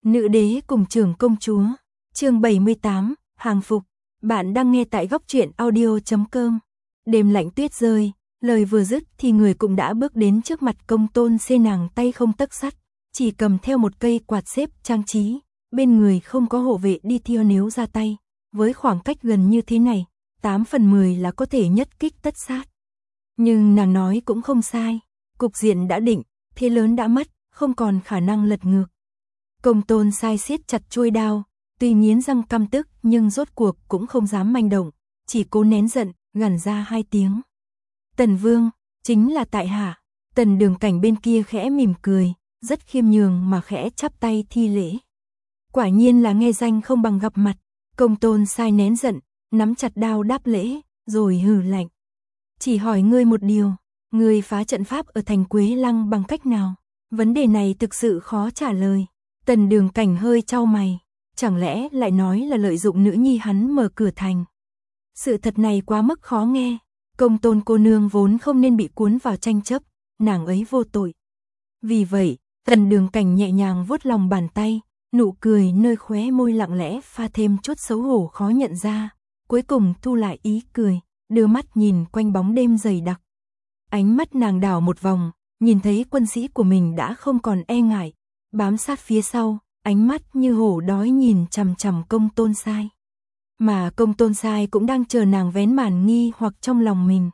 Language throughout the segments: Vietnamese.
Nữ đế cùng trưởng công chúa, chương 78, hàng phục. Bạn đang nghe tại góc truyện audio.com. Đêm lạnh tuyết rơi, lời vừa dứt thì người cũng đã bước đến trước mặt Công Tôn Xê, nàng tay không tấc sắt, chỉ cầm theo một cây quạt xếp trang trí, bên người không có hộ vệ đi theo, nếu ra tay, với khoảng cách gần như thế này, 8 phần 10 là có thể nhất kích tất sát. Nhưng nàng nói cũng không sai, cục diện đã định, thế lớn đã mất, không còn khả năng lật ngược. Công Tôn Sai siết chặt chuôi đao, tuy nghiến răng căm tức nhưng rốt cuộc cũng không dám manh động, chỉ cố nén giận, gằn ra 2 tiếng. Tần Vương, chính là tại hạ. Tần Đường Cảnh bên kia khẽ mỉm cười, rất khiêm nhường mà khẽ chắp tay thi lễ. Quả nhiên là nghe danh không bằng gặp mặt. Công Tôn Sai nén giận, nắm chặt đao đáp lễ, rồi hừ lạnh. Chỉ hỏi ngươi một điều, ngươi phá trận pháp ở thành Quế Lăng bằng cách nào? Vấn đề này thực sự khó trả lời. Tần Đường Cảnh hơi chau mày, chẳng lẽ lại nói là lợi dụng nữ nhi hắn mở cửa thành? Sự thật này quá mức khó nghe, Công Tôn cô nương vốn không nên bị cuốn vào tranh chấp, nàng ấy vô tội. Vì vậy, Tần Đường Cảnh nhẹ nhàng vuốt lòng bàn tay, nụ cười nơi khóe môi lặng lẽ pha thêm chút xấu hổ khó nhận ra, cuối cùng thu lại ý cười, đưa mắt nhìn quanh bóng đêm dày đặc. Ánh mắt nàng đảo một vòng, nhìn thấy quân sĩ của mình đã không còn e ngại, bám sát phía sau, ánh mắt như hổ đói nhìn chằm chằm Công Tôn Sai. Mà Công Tôn Sai cũng đang chờ nàng vén màn nghi hoặc trong lòng mình.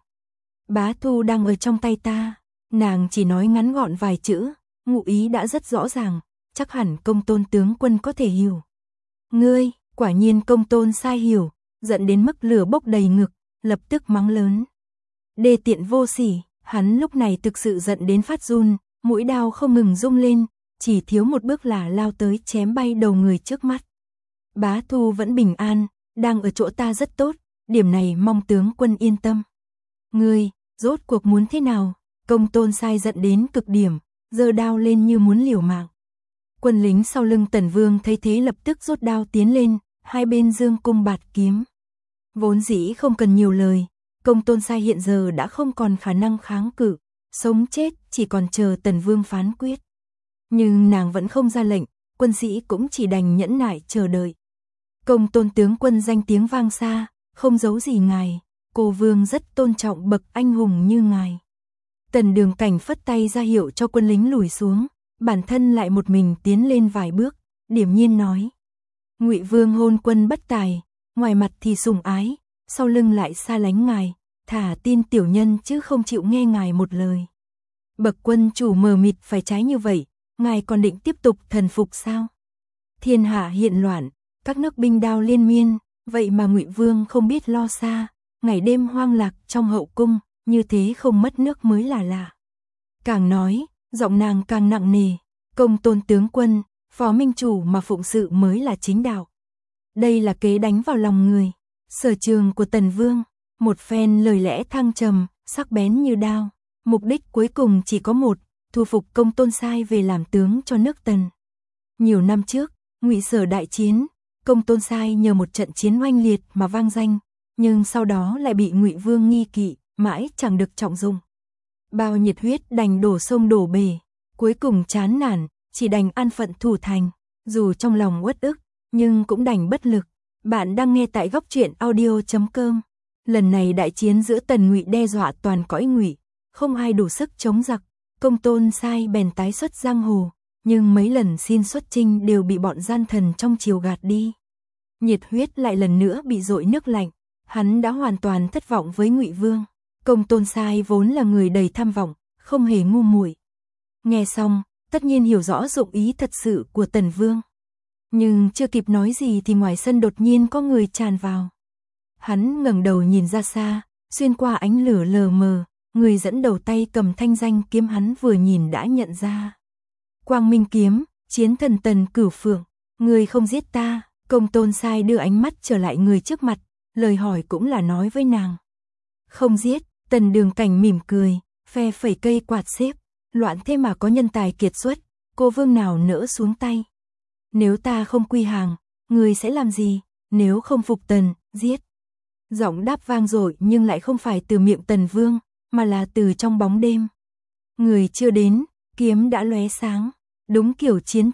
Bá Thu đang ở trong tay ta, nàng chỉ nói ngắn gọn vài chữ, ngụ ý đã rất rõ ràng, chắc hẳn Công Tôn tướng quân có thể hiểu. Ngươi, quả nhiên Công Tôn Sai hiểu, giận đến mức lửa bốc đầy ngực, lập tức mắng lớn. Đê tiện vô sỉ, hắn lúc này thực sự giận đến phát run, mũi đao không ngừng rung lên, chỉ thiếu một bước là lao tới chém bay đầu người trước mắt. Bá Thu vẫn bình an, đang ở chỗ ta rất tốt, điểm này mong tướng quân yên tâm. Ngươi, rốt cuộc muốn thế nào? Công Tôn Sai giận đến cực điểm, giơ đao lên như muốn liều mạng. Quân lính sau lưng Tần Vương thấy thế lập tức rút đao tiến lên, hai bên dương cung bạt kiếm. Vốn dĩ không cần nhiều lời, Công Tôn Sai hiện giờ đã không còn khả năng kháng cự, sống chết chỉ còn chờ Tần Vương phán quyết. Nhưng nàng vẫn không ra lệnh, quân sĩ cũng chỉ đành nhẫn nại chờ đợi. Công Tôn tướng quân danh tiếng vang xa, không giấu gì ngài, cô vương rất tôn trọng bậc anh hùng như ngài. Tần Đường Cảnh phất tay ra hiệu cho quân lính lùi xuống, bản thân lại một mình tiến lên vài bước, điềm nhiên nói. Ngụy Vương hôn quân bất tài, ngoài mặt thì sủng ái, sau lưng lại xa lánh ngài, thả tin tiểu nhân chứ không chịu nghe ngài một lời. Bậc quân chủ mờ mịt phải trái như vậy, ngài còn định tiếp tục thần phục sao? Thiên hạ hiện loạn, các nước binh đao liên miên, vậy mà Ngụy Vương không biết lo xa, ngày đêm hoang lạc trong hậu cung, như thế không mất nước mới là lạ. Càng nói, giọng nàng càng nặng nề, Công Tôn tướng quân, phó minh chủ mà phụng sự mới là chính đạo. Đây là kế đánh vào lòng người, sở trường của Tần Vương, một phen lời lẽ thăng trầm, sắc bén như đao, mục đích cuối cùng chỉ có một, thu phục Công Tôn Sai về làm tướng cho nước Tần. Nhiều năm trước, Ngụy Sở đại chiến, Công Tôn Sai nhờ một trận chiến oanh liệt mà vang danh, nhưng sau đó lại bị Ngụy Vương nghi kỵ, mãi chẳng được trọng dụng. Bao nhiệt huyết đành đổ sông đổ bể, cuối cùng chán nản, chỉ đành an phận thủ thành, dù trong lòng uất ức, nhưng cũng đành bất lực. Bạn đang nghe tại góc truyện audio.com. Lần này đại chiến giữa Tần Ngụy đe dọa toàn cõi Ngụy, không ai đủ sức chống giặc, Công Tôn Sai bèn tái xuất giang hồ, nhưng mấy lần xin xuất chinh đều bị bọn gian thần trong triều gạt đi. Nhiệt huyết lại lần nữa bị dội nước lạnh, hắn đã hoàn toàn thất vọng với Ngụy Vương. Công Tôn Sai vốn là người đầy tham vọng, không hề ngu muội. Nghe xong, tất nhiên hiểu rõ dụng ý thật sự của Tần Vương. Nhưng chưa kịp nói gì thì ngoài sân đột nhiên có người tràn vào. Hắn ngẩng đầu nhìn ra xa, xuyên qua ánh lửa lờ mờ, người dẫn đầu tay cầm thanh danh kiếm hắn vừa nhìn đã nhận ra. Quang Minh kiếm, chiến thần Tần Cửu Phượng, người không giết ta. Công Tôn Sai đưa ánh mắt trở lại người trước mặt, lời hỏi cũng là nói với nàng. Không giết. Tần Đường Cảnh mỉm cười, phe phẩy cây quạt xếp, loạn thế mà có nhân tài kiệt xuất, cô vương nào nỡ xuống tay. Nếu ta không quy hàng, người sẽ làm gì? Nếu không phục Tần, giết. Giọng đáp vang dội nhưng lại không phải từ miệng Tần Vương, mà là từ trong bóng đêm. Người chưa đến, kiếm đã lóe sáng, đúng kiểu chiến thần,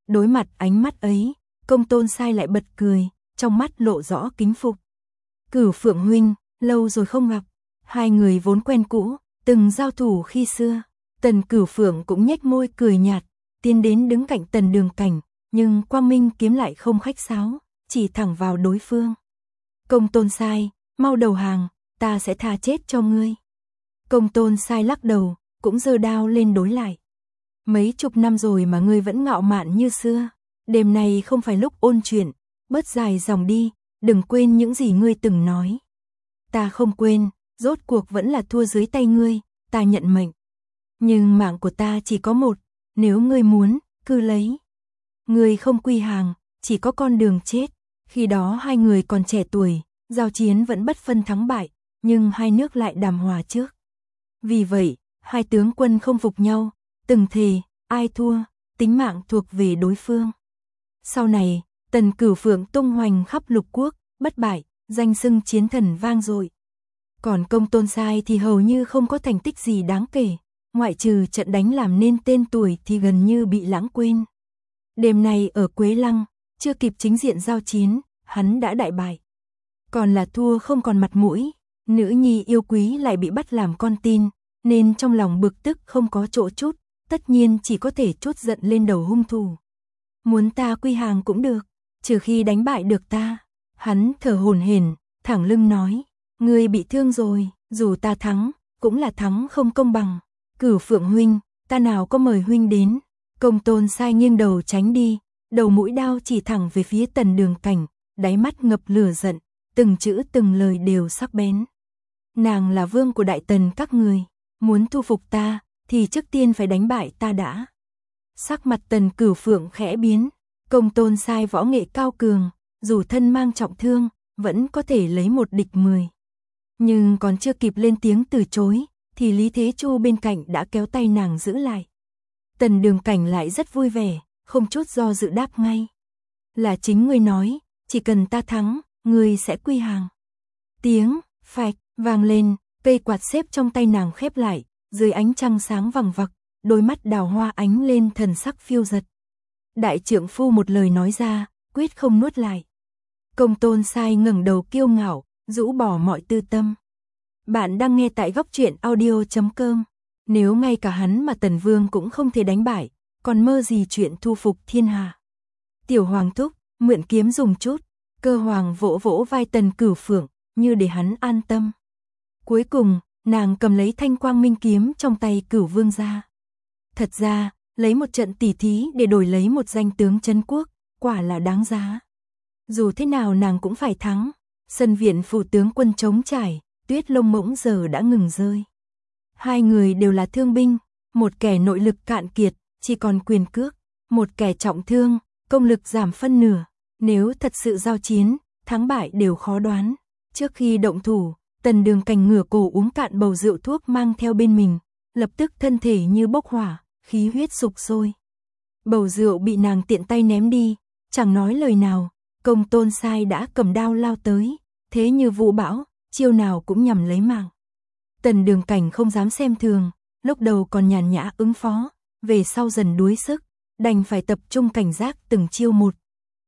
Đối mặt ánh mắt ấy, Công Tôn Sai lại bật cười, trong mắt lộ rõ kính phục. Cửu Phượng huynh, lâu rồi không gặp. Hai người vốn quen cũ, từng giao thủ khi xưa. Tần Cửu Phượng cũng nhếch môi cười nhạt, tiến đến đứng cạnh Tần Đường Cảnh, nhưng Quang Minh kiếm lại không khách sáo, chỉ thẳng vào đối phương. Công Tôn Sai, mau đầu hàng, ta sẽ tha chết cho ngươi. Công Tôn Sai lắc đầu, cũng giơ đao lên đối lại. Mấy chục năm rồi mà ngươi vẫn ngạo mạn như xưa. Đêm này không phải lúc ôn chuyện, bớt dài dòng đi, đừng quên những gì ngươi từng nói. Ta không quên, rốt cuộc vẫn là thua dưới tay ngươi, ta nhận mệnh. Nhưng mạng của ta chỉ có một, nếu ngươi muốn, cứ lấy. Ngươi không quy hàng, chỉ có con đường chết. Khi đó hai người còn trẻ tuổi, giao chiến vẫn bất phân thắng bại, nhưng hai nước lại đàm hòa trước. Vì vậy, hai tướng quân không phục nhau, từng thề, ai thua, tính mạng thuộc về đối phương. Sau này, Tần Cửu Phượng tung hoành khắp lục quốc, bất bại, danh xưng chiến thần vang dội. Còn Công Tôn Sai thì hầu như không có thành tích gì đáng kể, ngoại trừ trận đánh làm nên tên tuổi thì gần như bị lãng quên. Đêm nay ở Quế Lăng, chưa kịp chính diện giao chiến, hắn đã đại bại. Còn là thua không còn mặt mũi, nữ nhi yêu quý lại bị bắt làm con tin, nên trong lòng bực tức không có chỗ trút, tất nhiên chỉ có thể trút giận lên đầu hung thủ. Muốn ta quy hàng cũng được, trừ khi đánh bại được ta. Hắn thở hổn hển, thẳng lưng nói, ngươi bị thương rồi, dù ta thắng, cũng là thắng không công bằng. Cửu Phượng huynh, ta nào có mời huynh đến. Công Tôn Sai nghiêng đầu tránh đi, đầu mũi đao chỉ thẳng về phía Tần Đường Cảnh, đáy mắt ngập lửa giận, từng chữ từng lời đều sắc bén. Nàng là vương của Đại Tần các người, muốn thu phục ta, thì trước tiên phải đánh bại ta đã. Sắc mặt Tần Cửu Phượng khẽ biến, Công Tôn Sai võ nghệ cao cường, dù thân mang trọng thương, vẫn có thể lấy một địch 10. Nhưng còn chưa kịp lên tiếng từ chối, thì Lý Thế Chu bên cạnh đã kéo tay nàng giữ lại. Tần Đường Cảnh lại rất vui vẻ, không chút do dự đáp ngay. Là chính ngươi nói, chỉ cần ta thắng, ngươi sẽ quy hàng. Tiếng phạch vang lên, cây quạt xếp trong tay nàng khép lại, dưới ánh trăng sáng vằng vặc, đôi mắt đào hoa ánh lên thần sắc phiêu dật. Đại trượng phu một lời nói ra, quyết không nuốt lại. Công Tôn Sai ngẩng đầu kiêu ngạo, rũ bỏ mọi tư tâm. Bạn đang nghe tại góc truyện audio.com. Nếu ngay cả hắn mà Tần Vương cũng không thể đánh bại, còn mơ gì chuyện thu phục thiên hạ. Tiểu Hoàng thúc, mượn kiếm dùng chút. Cơ Hoàng vỗ vỗ vai Tần Cửu Phượng, như để hắn an tâm. Cuối cùng, nàng cầm lấy thanh quang minh kiếm trong tay Cửu Vương ra. Thật ra, lấy một trận tỉ thí để đổi lấy một danh tướng trấn quốc, quả là đáng giá. Dù thế nào nàng cũng phải thắng. Sân viện phủ tướng quân trống trải, tuyết lông mỗng giờ đã ngừng rơi. Hai người đều là thương binh, một kẻ nội lực cạn kiệt, chỉ còn quyền cước, một kẻ trọng thương, công lực giảm phân nửa. Nếu thật sự giao chiến, thắng bại đều khó đoán. Trước khi động thủ, Tần Đường Cảnh ngửa cổ uống cạn bầu rượu thuốc mang theo bên mình, lập tức thân thể như bốc hỏa, khí huyết sục sôi. Bầu rượu bị nàng tiện tay ném đi, chẳng nói lời nào. Công Tôn Sai đã cầm đao lao tới, thế như vũ bão, chiêu nào cũng nhằm lấy mạng. Tần Đường Cảnh không dám xem thường, lúc đầu còn nhàn nhã ứng phó, về sau dần đuối sức, đành phải tập trung cảnh giác từng chiêu một.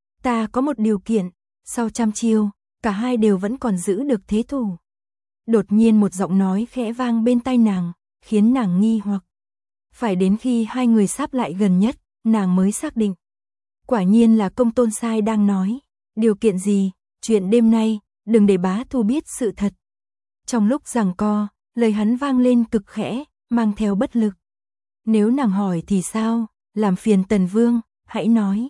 Ta có một điều kiện, sau 100 chiêu, cả hai đều vẫn còn giữ được thế thủ. Đột nhiên một giọng nói khẽ vang bên tai nàng, khiến nàng nghi hoặc. Phải đến khi hai người sáp lại gần nhất, nàng mới xác định. Quả nhiên là Công Tôn Sai đang nói. Điều kiện gì? Chuyện đêm nay, đừng để bá thu biết sự thật. Trong lúc giằng co, lời hắn vang lên cực khẽ, mang theo bất lực. Nếu nàng hỏi thì sao? Làm phiền Tần Vương, hãy nói.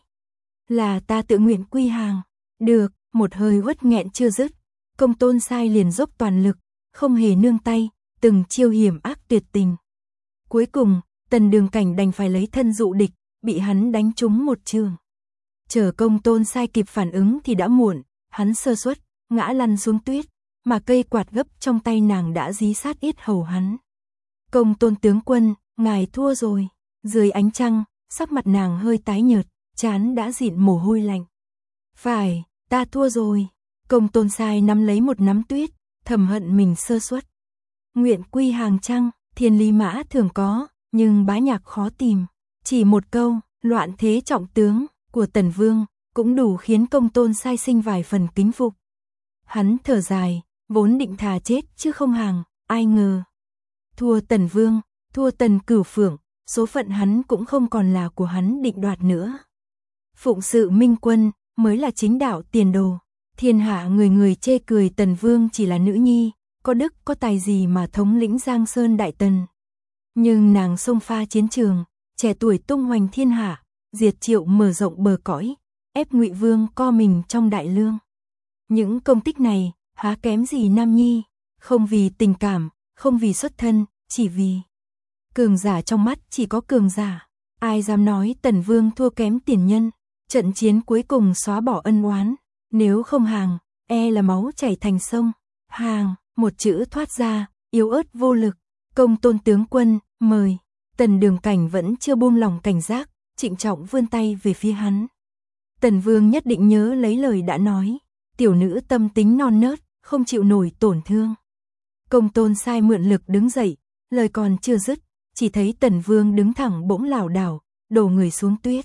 Là ta tự nguyện quy hàng. Được, một hơi uất nghẹn chưa dứt. Công Tôn Sai liền dốc toàn lực, không hề nương tay, từng chiêu hiểm ác tuyệt tình. Cuối cùng, Tần Đường Cảnh đành phải lấy thân dụ địch, bị hắn đánh trúng một trường. Chờ Công Tôn Sai kịp phản ứng thì đã muộn, hắn sơ suất, ngã lăn xuống tuyết, mà cây quạt gấp trong tay nàng đã dí sát yết hầu hắn. Công Tôn tướng quân, ngài thua rồi. Dưới ánh trăng, sắc mặt nàng hơi tái nhợt, trán đã dịn mồ hôi lạnh. Phải, ta thua rồi. Công Tôn Sai nắm lấy một nắm tuyết, thầm hận mình sơ suất. Nguyện quy hàng trăng, thiên lý mã thường có, nhưng bá nhạc khó tìm. Chỉ một câu, loạn thế trọng tướng của Tần Vương, cũng đủ khiến Công Tôn Sai sinh vài phần kính phục. Hắn thở dài, vốn định thà chết chứ không hàng, ai ngờ. Thua Tần Vương, thua Tần Cửu Phượng, số phận hắn cũng không còn là của hắn định đoạt nữa. Phụng sự minh quân, mới là chính đạo tiền đồ. Thiên hạ người người chê cười Tần Vương chỉ là nữ nhi, có đức có tài gì mà thống lĩnh Giang Sơn Đại Tần. Nhưng nàng xông pha chiến trường, trẻ tuổi tung hoành thiên hạ, diệt Triệu mở rộng bờ cõi, ép Ngụy Vương co mình trong đại lương. Những công tích này, há kém gì nam nhi, không vì tình cảm, không vì xuất thân, chỉ vì cường giả trong mắt chỉ có cường giả. Ai dám nói Tần Vương thua kém tiền nhân, trận chiến cuối cùng xóa bỏ ân oán, nếu không hàng, e là máu chảy thành sông. Hàng, một chữ thoát ra, yếu ớt vô lực. Công Tôn tướng quân, mời. Tần Đường Cảnh vẫn chưa buông lòng cảnh giác, trịnh trọng vươn tay về phía hắn. Tần Vương nhất định nhớ lấy lời đã nói, tiểu nữ tâm tính non nớt, không chịu nổi tổn thương. Công Tôn Sai mượn lực đứng dậy, lời còn chưa dứt, chỉ thấy Tần Vương đứng thẳng bỗng lảo đảo, đổ người xuống tuyết.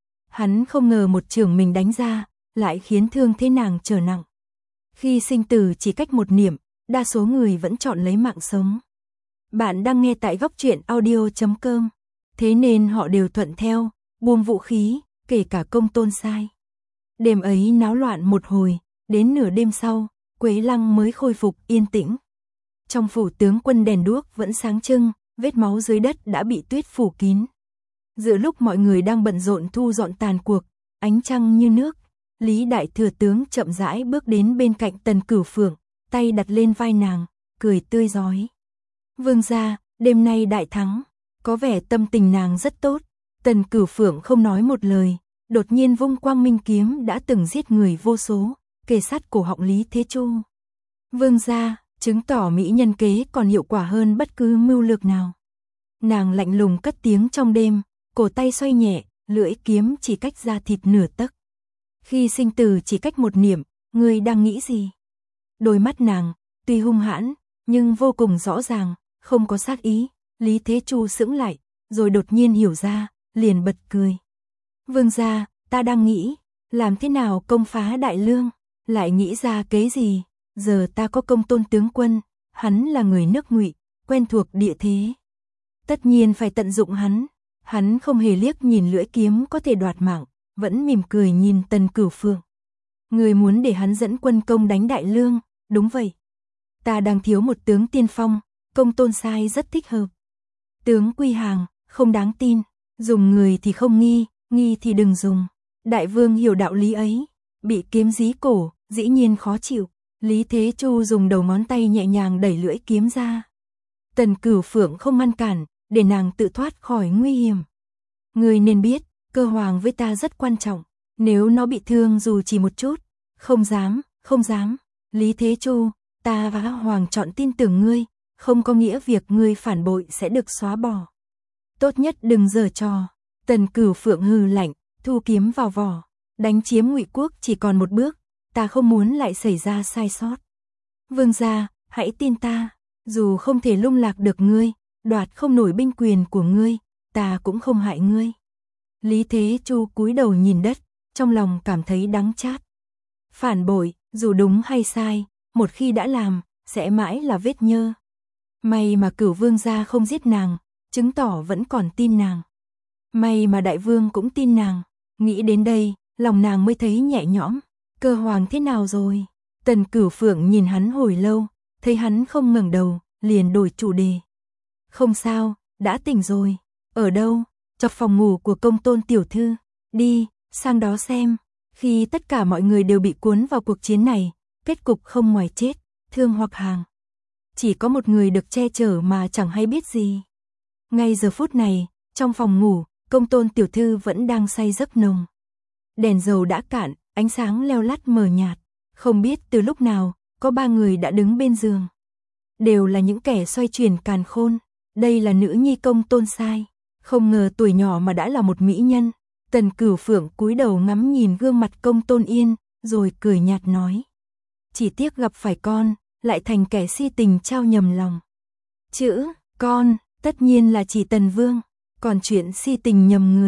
Hắn không ngờ một chưởng mình đánh ra, lại khiến thương thế nàng trở nặng. Khi sinh tử chỉ cách một niệm, đa số người vẫn chọn lấy mạng sống. Bạn đang nghe tại góc truyện audio.com, thế nên họ đều thuận theo, buông vũ khí, kể cả Công Tôn Sai. Đêm ấy náo loạn một hồi, đến nửa đêm sau, Quế Lăng mới khôi phục yên tĩnh. Trong phủ tướng quân đèn đuốc vẫn sáng trưng, vết máu dưới đất đã bị tuyết phủ kín. Giữa lúc mọi người đang bận rộn thu dọn tàn cuộc, ánh trăng như nước, Lý Đại Thừa tướng chậm rãi bước đến bên cạnh Tần Cửu Phượng, tay đặt lên vai nàng, cười tươi rói. Vương gia, đêm nay đại thắng, có vẻ tâm tình nàng rất tốt. Tần Cửu Phượng không nói một lời, đột nhiên vung quang minh kiếm đã từng giết người vô số, kề sát cổ họng Lý Thế Chu. Vương gia, chứng tỏ mỹ nhân kế còn hiệu quả hơn bất cứ mưu lược nào. Nàng lạnh lùng cất tiếng trong đêm, cổ tay xoay nhẹ, lưỡi kiếm chỉ cách ra thịt nửa tấc. Khi sinh tử chỉ cách một niệm, ngươi đang nghĩ gì? Đôi mắt nàng, tuy hung hãn, nhưng vô cùng rõ ràng, không có sát ý. Lý Thế Chu sững lại, rồi đột nhiên hiểu ra, liền bật cười. Vương gia, ta đang nghĩ, làm thế nào công phá đại lương, lại nghĩ ra kế gì? Giờ ta có Công Tôn tướng quân, hắn là người nước Ngụy, quen thuộc địa thế. Tất nhiên phải tận dụng hắn. Hắn không hề liếc nhìn lưỡi kiếm có thể đoạt mạng, vẫn mỉm cười nhìn Tần Cửu Phượng. Người muốn để hắn dẫn quân công đánh đại lương, đúng vậy. Ta đang thiếu một tướng tiên phong, Công Tôn Sai rất thích hợp. Tướng quy hàng, không đáng tin, dùng người thì không nghi, nghi thì đừng dùng. Đại vương hiểu đạo lý ấy, bị kiếm dí cổ, dĩ nhiên khó chịu. Lý Thế Chu dùng đầu ngón tay nhẹ nhàng đẩy lưỡi kiếm ra. Tần Cửu Phượng không ngăn cản, để nàng tự thoát khỏi nguy hiểm. Ngươi nên biết, cơ hoàng với ta rất quan trọng, nếu nó bị thương dù chỉ một chút, không dám, không dám. Lý Thế Chu, ta và hoàng chọn tin tưởng ngươi, không có nghĩa việc ngươi phản bội sẽ được xóa bỏ. Tốt nhất đừng giở trò. Tần Cửu Phượng hừ lạnh, thu kiếm vào vỏ, đánh chiếm Ngụy quốc chỉ còn một bước, ta không muốn lại xảy ra sai sót. Vương gia, hãy tin ta, dù không thể lung lạc được ngươi, đoạt không nổi binh quyền của ngươi, ta cũng không hại ngươi. Lý Thế Chu cúi đầu nhìn đất, trong lòng cảm thấy đắng chát. Phản bội, dù đúng hay sai, một khi đã làm, sẽ mãi là vết nhơ. May mà Cửu vương gia không giết nàng, chứng tỏ vẫn còn tin nàng. May mà đại vương cũng tin nàng. Nghĩ đến đây, lòng nàng mới thấy nhẹ nhõm. Cơ hoàng thế nào rồi? Tần Cửu Phượng nhìn hắn hồi lâu, thấy hắn không ngẩng đầu, liền đổi chủ đề. Không sao, đã tỉnh rồi. Ở đâu? Trong phòng ngủ của Công Tôn tiểu thư. Đi, sang đó xem. Khi tất cả mọi người đều bị cuốn vào cuộc chiến này, kết cục không ngoài chết, thương hoặc hàng. Chỉ có một người được che chở mà chẳng hay biết gì. Ngay giờ phút này, trong phòng ngủ, Công Tôn tiểu thư vẫn đang say giấc nồng. Đèn dầu đã cạn, ánh sáng leo lắt mờ nhạt. Không biết từ lúc nào, có 3 người đã đứng bên giường. Đều là những kẻ xoay chuyển càn khôn. Đây là nữ nhi Công Tôn Sai. Không ngờ tuổi nhỏ mà đã là một mỹ nhân. Tần Cửu Phượng cúi đầu ngắm nhìn gương mặt Công Tôn Yên, rồi cười nhạt nói. Chỉ tiếc gặp phải con, lại thành kẻ si tình trao nhầm lòng. Chữ, con, tất nhiên là chỉ Tần Vương. Còn chuyện si tình nhầm người,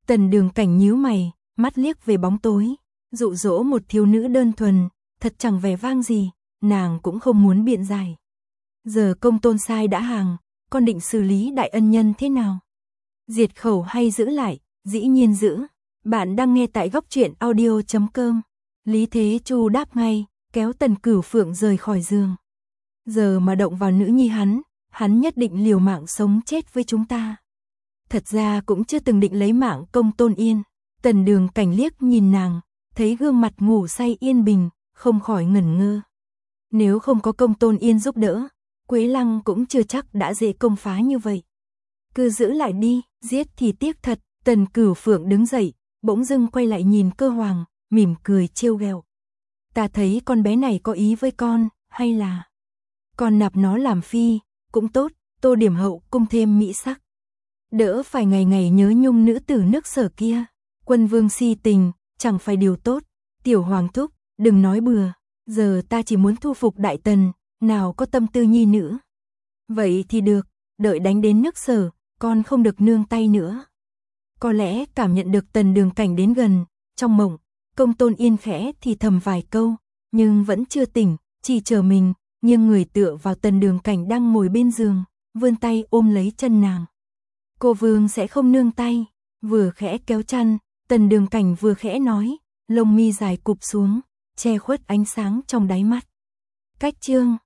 Tần Đường Cảnh nhíu mày, mắt liếc về bóng tối, dụ dỗ một thiếu nữ đơn thuần, thật chẳng vẻ vang gì, nàng cũng không muốn biện giải. Giờ Công Tôn sai đã hàng, con định xử lý đại ân nhân thế nào? Diệt khẩu hay giữ lại? Dĩ nhiên giữ. Bạn đang nghe tại góc truyện audio.com. Lý Thế Chu đáp ngay, kéo Tần Cửu Phượng rời khỏi giường. Giờ mà động vào nữ nhi hắn nhất định liều mạng sống chết với chúng ta. Thật ra cũng chưa từng định lấy mạng Công Tôn Yên. Tần Đường Cảnh liếc nhìn nàng, thấy gương mặt ngủ say yên bình, không khỏi ngẩn ngơ. Nếu không có Công Tôn Yên giúp đỡ, Quế Lăng cũng chưa chắc đã dễ công phá như vậy. Cứ giữ lại đi, giết thì tiếc thật. Tần Cửu Phượng đứng dậy, bỗng dưng quay lại nhìn Cơ Hoàng, mỉm cười trêu ghẹo. Ta thấy con bé này có ý với con, hay là con nạp nó làm phi, cũng tốt, Tô Điểm hậu cung thêm mỹ sắc. Đỡ phải ngày ngày nhớ nhung nữ tử nước Sở kia. Quân vương si tình, chẳng phải điều tốt. Tiểu Hoàng thúc, đừng nói bừa, giờ ta chỉ muốn thu phục Đại Tần, nào có tâm tư nhi nữ. Vậy thì được, đợi đánh đến nước Sở, con không được nương tay nữa. Có lẽ cảm nhận được Tần Đường Cảnh đến gần, trong mộng, Công Tôn Yên khẽ thì thầm vài câu, nhưng vẫn chưa tỉnh, chỉ chờ mình, nghiêng người tựa vào Tần Đường Cảnh đang ngồi bên giường, vươn tay ôm lấy chân nàng. Cô vương sẽ không nương tay, vừa khẽ kéo chăn, Tần Đường Cảnh vừa khẽ nói, lông mi dài cụp xuống, che khuất ánh sáng trong đáy mắt. Cách chương